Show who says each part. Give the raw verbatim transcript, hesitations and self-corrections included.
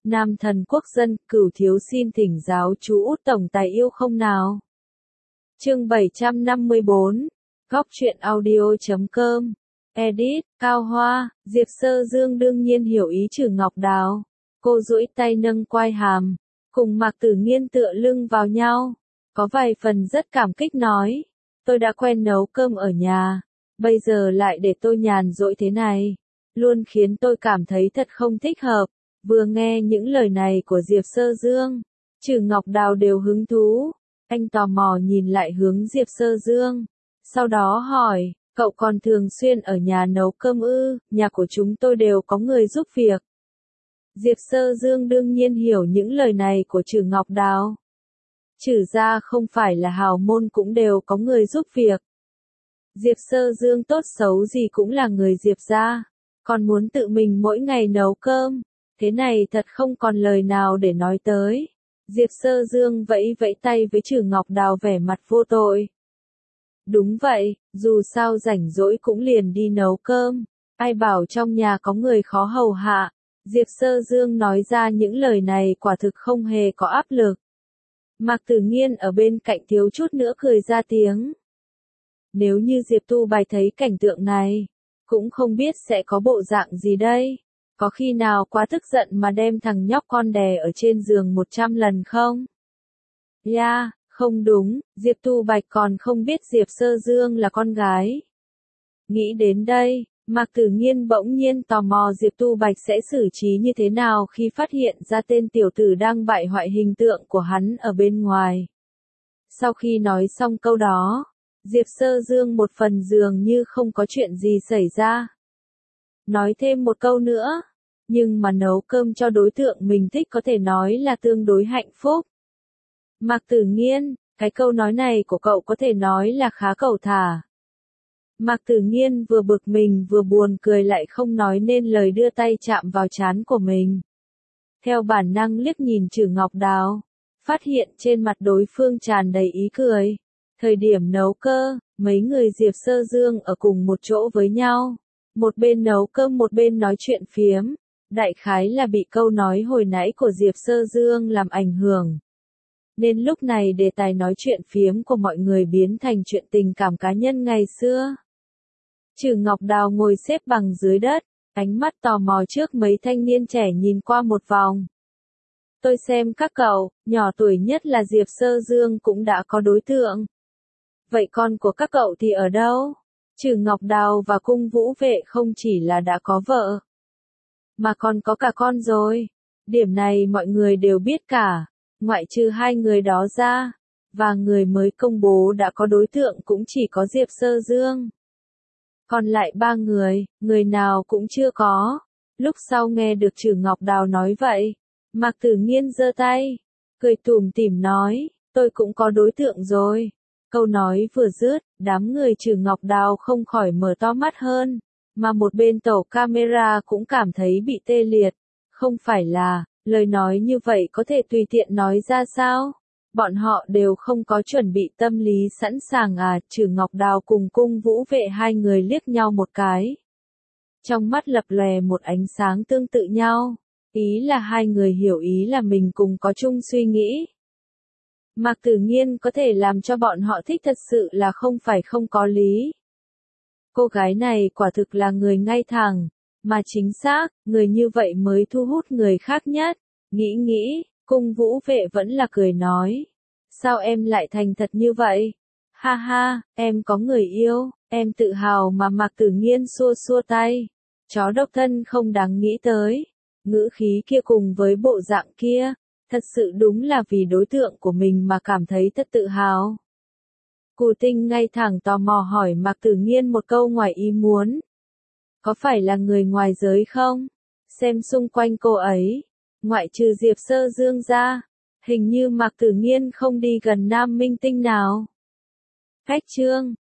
Speaker 1: Nam thần quốc dân, Cửu thiếu xin thỉnh giáo chú Út tổng tài yêu không nào. Chương bảy trăm năm mươi bốn, Góc truyện audio chấm com. Edit, Cao Hoa, Diệp Sơ Dương đương nhiên hiểu ý Trử Ngọc Đào. Cô duỗi tay nâng quai hàm, cùng Mạc Tử Nghiên tựa lưng vào nhau. Có vài phần rất cảm kích nói. Tôi đã quen nấu cơm ở nhà. Bây giờ lại để tôi nhàn rỗi thế này. Luôn khiến tôi cảm thấy thật không thích hợp. Vừa nghe những lời này của Diệp Sơ Dương, Trử Ngọc Đào đều hứng thú. Anh tò mò nhìn lại hướng Diệp Sơ Dương. Sau đó hỏi, cậu còn thường xuyên ở nhà nấu cơm ư? Nhà của chúng tôi đều có người giúp việc. Diệp Sơ Dương đương nhiên hiểu những lời này của Trử Ngọc Đào. Trử gia không phải là hào môn cũng đều có người giúp việc. Diệp Sơ Dương tốt xấu gì cũng là người Diệp gia, còn muốn tự mình mỗi ngày nấu cơm, thế này thật không còn lời nào để nói tới. Diệp Sơ Dương vẫy vẫy tay với Trử Ngọc Đào vẻ mặt vô tội. Đúng vậy, dù sao rảnh rỗi cũng liền đi nấu cơm, ai bảo trong nhà có người khó hầu hạ. Diệp Sơ Dương nói ra những lời này quả thực không hề có áp lực. Mạc Tử Nghiên ở bên cạnh thiếu chút nữa cười ra tiếng. Nếu như Diệp Tu Bài thấy cảnh tượng này, cũng không biết sẽ có bộ dạng gì đây. Có khi nào quá tức giận mà đem thằng nhóc con đè ở trên giường một trăm lần không? Ya, yeah, không đúng, Diệp Tu Bạch còn không biết Diệp Sơ Dương là con gái. Nghĩ đến đây, Mạc Tử Nghiên bỗng nhiên tò mò Diệp Tu Bạch sẽ xử trí như thế nào khi phát hiện ra tên tiểu tử đang bại hoại hình tượng của hắn ở bên ngoài. Sau khi nói xong câu đó, Diệp Sơ Dương một phần dường như không có chuyện gì xảy ra. Nói thêm một câu nữa, nhưng mà nấu cơm cho đối tượng mình thích có thể nói là tương đối hạnh phúc. Mạc Tử Nghiên, cái câu nói này của cậu có thể nói là khá cẩu thả. Mạc Tử Nghiên vừa bực mình vừa buồn cười lại không nói nên lời đưa tay chạm vào trán của mình. Theo bản năng liếc nhìn Trử Ngọc Đào, phát hiện trên mặt đối phương tràn đầy ý cười. Thời điểm nấu cơ, mấy người Diệp Sơ Dương ở cùng một chỗ với nhau. Một bên nấu cơm một bên nói chuyện phiếm. Đại khái là bị câu nói hồi nãy của Diệp Sơ Dương làm ảnh hưởng. Nên lúc này đề tài nói chuyện phiếm của mọi người biến thành chuyện tình cảm cá nhân ngày xưa. Trử Ngọc Đào ngồi xếp bằng dưới đất, ánh mắt tò mò trước mấy thanh niên trẻ nhìn qua một vòng. Tôi xem các cậu, nhỏ tuổi nhất là Diệp Sơ Dương cũng đã có đối tượng. Vậy con của các cậu thì ở đâu? Trử Ngọc Đào và Cung Vũ Vệ không chỉ là đã có vợ, mà còn có cả con rồi. Điểm này mọi người đều biết cả, ngoại trừ hai người đó ra, và người mới công bố đã có đối tượng cũng chỉ có Diệp Sơ Dương. Còn lại ba người, người nào cũng chưa có. Lúc sau nghe được Trử Ngọc Đào nói vậy, Mạc Tử Nghiên giơ tay, cười tủm tỉm nói, tôi cũng có đối tượng rồi. Câu nói vừa dứt, đám người Trử Ngọc Đào không khỏi mở to mắt hơn, mà một bên tổ camera cũng cảm thấy bị tê liệt. Không phải là, lời nói như vậy có thể tùy tiện nói ra sao? Bọn họ đều không có chuẩn bị tâm lý sẵn sàng à? Trử Ngọc Đào cùng Cung Vũ Vệ hai người liếc nhau một cái. Trong mắt lập lòe một ánh sáng tương tự nhau, ý là hai người hiểu ý là mình cùng có chung suy nghĩ. Mạc Tử Nghiên có thể làm cho bọn họ thích thật sự là không phải không có lý. Cô gái này quả thực là người ngay thẳng, mà chính xác, người như vậy mới thu hút người khác nhất. Nghĩ nghĩ, Cung Vũ Vệ vẫn là cười nói. Sao em lại thành thật như vậy? Ha ha, em có người yêu, em tự hào mà. Mạc Tử Nghiên xua xua tay. Chó độc thân không đáng nghĩ tới. Ngữ khí kia cùng với bộ dạng kia, thật sự đúng là vì đối tượng của mình mà cảm thấy thật tự hào. Cù Tinh ngay thẳng tò mò hỏi Mạc Tử Nghiên một câu ngoài ý muốn. Có phải là người ngoài giới không? Xem xung quanh cô ấy, ngoại trừ Diệp Sơ Dương ra, hình như Mạc Tử Nghiên không đi gần nam minh tinh nào. Cách chương